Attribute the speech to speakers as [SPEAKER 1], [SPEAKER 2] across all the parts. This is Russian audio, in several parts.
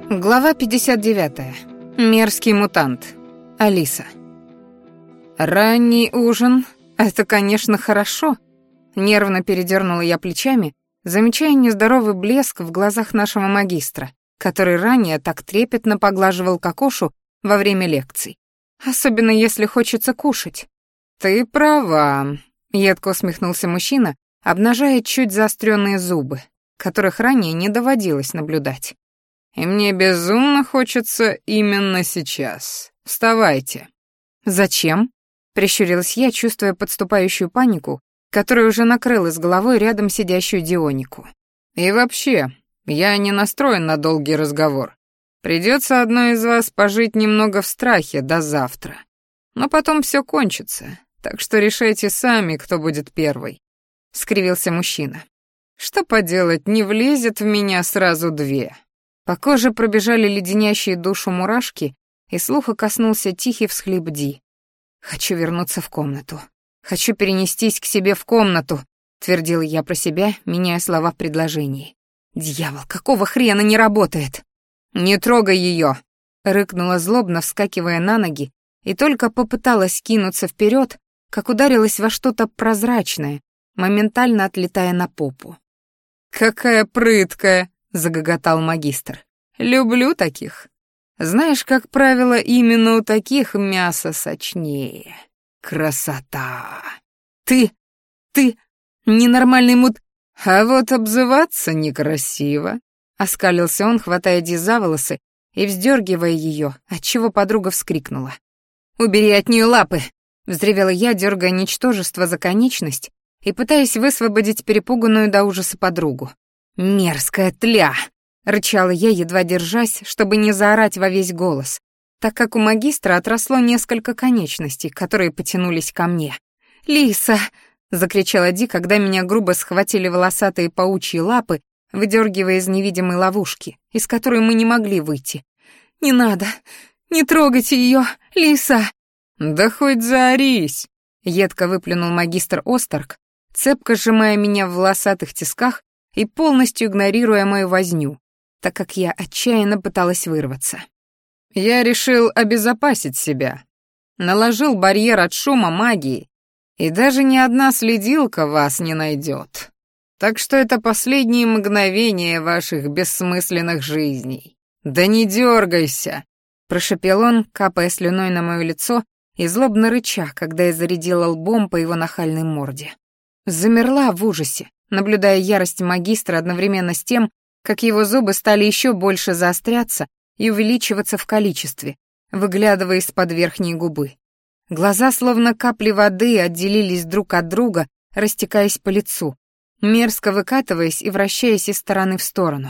[SPEAKER 1] Глава 59. Мерзкий мутант. Алиса. Ранний ужин — это, конечно, хорошо. Нервно передернула я плечами, замечая нездоровый блеск в глазах нашего магистра, который ранее так трепетно поглаживал кокошу во время лекций. Особенно если хочется кушать. «Ты права», — едко усмехнулся мужчина, обнажая чуть заостренные зубы, которых ранее не доводилось наблюдать. «И мне безумно хочется именно сейчас. Вставайте». «Зачем?» — прищурилась я, чувствуя подступающую панику, которая уже накрыла с головой рядом сидящую Дионику. «И вообще, я не настроен на долгий разговор. Придется одной из вас пожить немного в страхе до завтра. Но потом все кончится, так что решайте сами, кто будет первый», — скривился мужчина. «Что поделать, не влезет в меня сразу две». По коже пробежали леденящие душу мурашки, и слуха коснулся тихий всхлип Ди. «Хочу вернуться в комнату. Хочу перенестись к себе в комнату», — твердила я про себя, меняя слова в предложении. «Дьявол, какого хрена не работает?» «Не трогай ее!» — рыкнула злобно, вскакивая на ноги, и только попыталась кинуться вперед, как ударилась во что-то прозрачное, моментально отлетая на попу. «Какая прыткая!» — загоготал магистр. «Люблю таких. Знаешь, как правило, именно у таких мясо сочнее. Красота! Ты ненормальный мут... А вот обзываться некрасиво!» — оскалился он, хватая Ди за волосы и вздергивая ее, отчего подруга вскрикнула. «Убери от нее лапы!» — взревела я, дергая ничтожество за конечность и пытаясь высвободить перепуганную до ужаса подругу. «Мерзкая тля!» — рычала я, едва держась, чтобы не заорать во весь голос, так как у магистра отросло несколько конечностей, которые потянулись ко мне. «Лиса!» — закричала Ди, когда меня грубо схватили волосатые паучьи лапы, выдергивая из невидимой ловушки, из которой мы не могли выйти. «Не надо! Не трогайте ее, Лиса!» «Да хоть заорись!» — едко выплюнул магистр Осторг, цепко сжимая меня в волосатых тисках и полностью игнорируя мою возню, так как я отчаянно пыталась вырваться. «Я решил обезопасить себя. Наложил барьер от шума магии, и даже ни одна следилка вас не найдет. Так что это последние мгновения ваших бессмысленных жизней. Да не дергайся!» — прошепел он, капая слюной на мое лицо и злобно рыча, когда я зарядила лбом по его нахальной морде. Замерла в ужасе, наблюдая ярость магистра одновременно с тем, как его зубы стали еще больше заостряться и увеличиваться в количестве, выглядывая из-под верхней губы. Глаза, словно капли воды, отделились друг от друга, растекаясь по лицу, мерзко выкатываясь и вращаясь из стороны в сторону.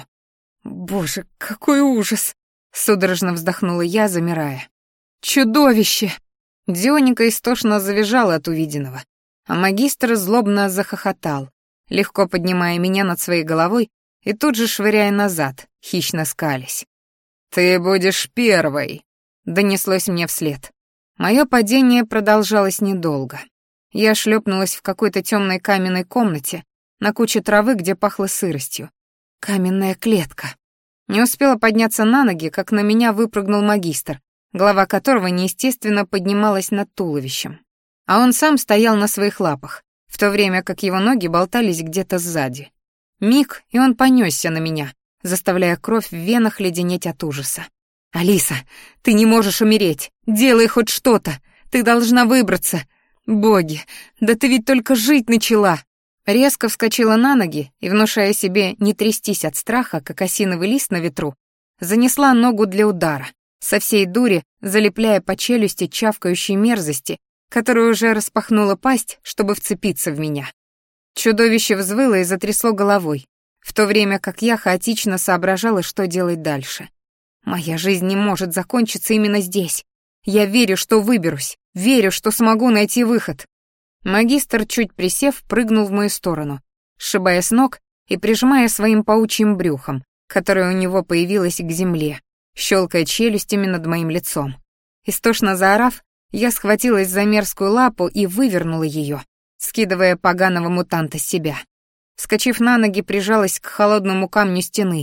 [SPEAKER 1] «Боже, какой ужас!» — судорожно вздохнула я, замирая. «Чудовище!» Дионика истошно завизжала от увиденного, а магистр злобно захохотал, легко поднимая меня над своей головой и тут же швыряя назад, хищно скалясь. «Ты будешь первой», — донеслось мне вслед. Мое падение продолжалось недолго. Я шлепнулась в какой-то темной каменной комнате на куче травы, где пахло сыростью. Каменная клетка. Не успела подняться на ноги, как на меня выпрыгнул магистр, голова которого неестественно поднималась над туловищем. А он сам стоял на своих лапах, в то время как его ноги болтались где-то сзади. Миг, и он понесся на меня, заставляя кровь в венах леденеть от ужаса. «Алиса, ты не можешь умереть! Делай хоть что-то! Ты должна выбраться! Боги, да ты ведь только жить начала!» Резко вскочила на ноги и, внушая себе не трястись от страха, как осиновый лист на ветру, занесла ногу для удара, со всей дури залепляя по челюсти чавкающей мерзости, которая уже распахнула пасть, чтобы вцепиться в меня. Чудовище взвыло и затрясло головой, в то время как я хаотично соображала, что делать дальше. Моя жизнь не может закончиться именно здесь. Я верю, что выберусь, верю, что смогу найти выход. Магистр, чуть присев, прыгнул в мою сторону, сшибая с ног и прижимая своим паучьим брюхом, которое у него появилось к земле, щелкая челюстями над моим лицом. Истошно заорав, я схватилась за мерзкую лапу и вывернула ее, скидывая поганого мутанта с себя. Вскочив на ноги, прижалась к холодному камню стены,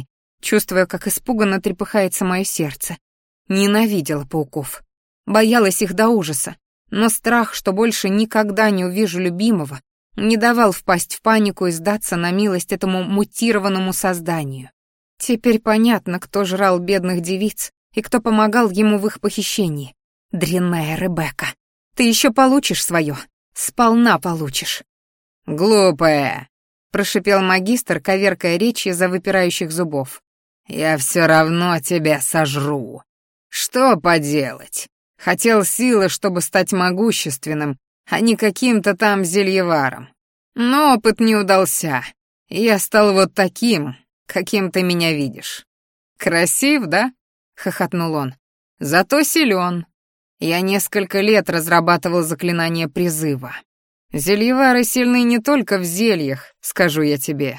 [SPEAKER 1] чувствуя, как испуганно трепыхается мое сердце. Ненавидела пауков. Боялась их до ужаса, но страх, что больше никогда не увижу любимого, не давал впасть в панику и сдаться на милость этому мутированному созданию. Теперь понятно, кто жрал бедных девиц и кто помогал ему в их похищении. Дрянная Ребекка. Ты еще получишь свое. Сполна получишь.
[SPEAKER 2] «Глупая», —
[SPEAKER 1] прошипел магистр, коверкая речь из-за выпирающих зубов.
[SPEAKER 2] «Я все равно тебя сожру. Что поделать? Хотел силы, чтобы стать могущественным, а не каким-то там зельеваром. Но опыт не удался, и я стал вот таким, каким ты меня видишь. Красив, да?» — хохотнул он. «Зато силен. Я несколько лет разрабатывал заклинание призыва. Зельевары сильны не только в зельях, скажу я тебе.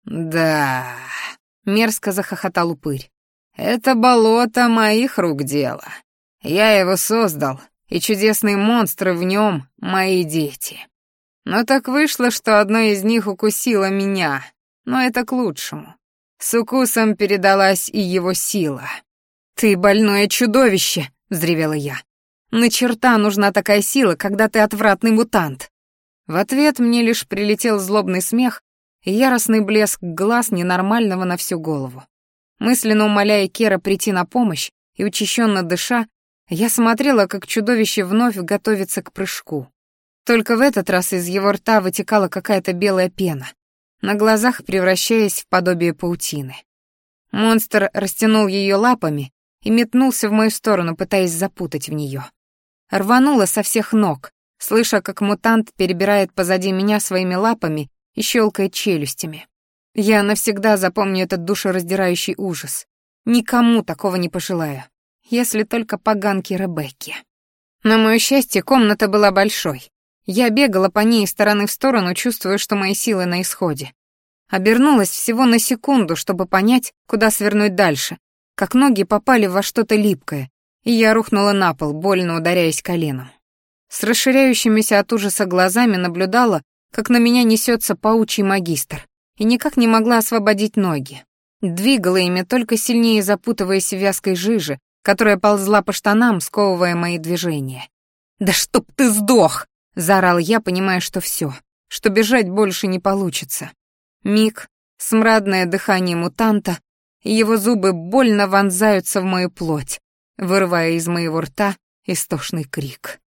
[SPEAKER 2] Да, мерзко захохотал упырь. Это болото моих рук дело. Я его создал, и чудесные монстры в нем мои дети. Но так вышло, что одно из них укусило меня, но это к лучшему. С укусом передалась и его сила. «Ты больное чудовище!» — взревела я. «На черта нужна такая сила, когда ты отвратный мутант!» В ответ мне лишь прилетел злобный смех и яростный блеск глаз ненормального на всю голову. Мысленно умоляя Кера прийти на помощь и учащенно дыша, я смотрела, как чудовище вновь готовится к прыжку. Только в этот раз из его рта вытекала какая-то белая пена, на глазах превращаясь в подобие паутины. Монстр растянул ее лапами и метнулся в мою сторону, пытаясь запутать в нее. Рвануло со всех ног, слыша, как мутант перебирает позади меня своими лапами и щелкает челюстями. Я навсегда запомню этот душераздирающий ужас. Никому такого не пожелаю, если только поганке Ребекке. На моё счастье, комната была большой. Я бегала по ней из стороны в сторону, чувствуя, что мои силы на исходе. Обернулась всего на секунду, чтобы понять, куда свернуть дальше, как ноги попали во что-то липкое, и я рухнула на пол, больно ударяясь коленом. С расширяющимися от ужаса глазами наблюдала, как на меня несется паучий магистр, и никак не могла освободить ноги. Двигала ими, только сильнее запутываясь в вязкой жиже, которая ползла по штанам, сковывая мои движения. «Да чтоб ты сдох!» — заорал я, понимая, что всё, что бежать больше не получится. Миг, смрадное дыхание мутанта, и его зубы больно вонзаются в мою плоть, вырывая из моего рта истошный крик.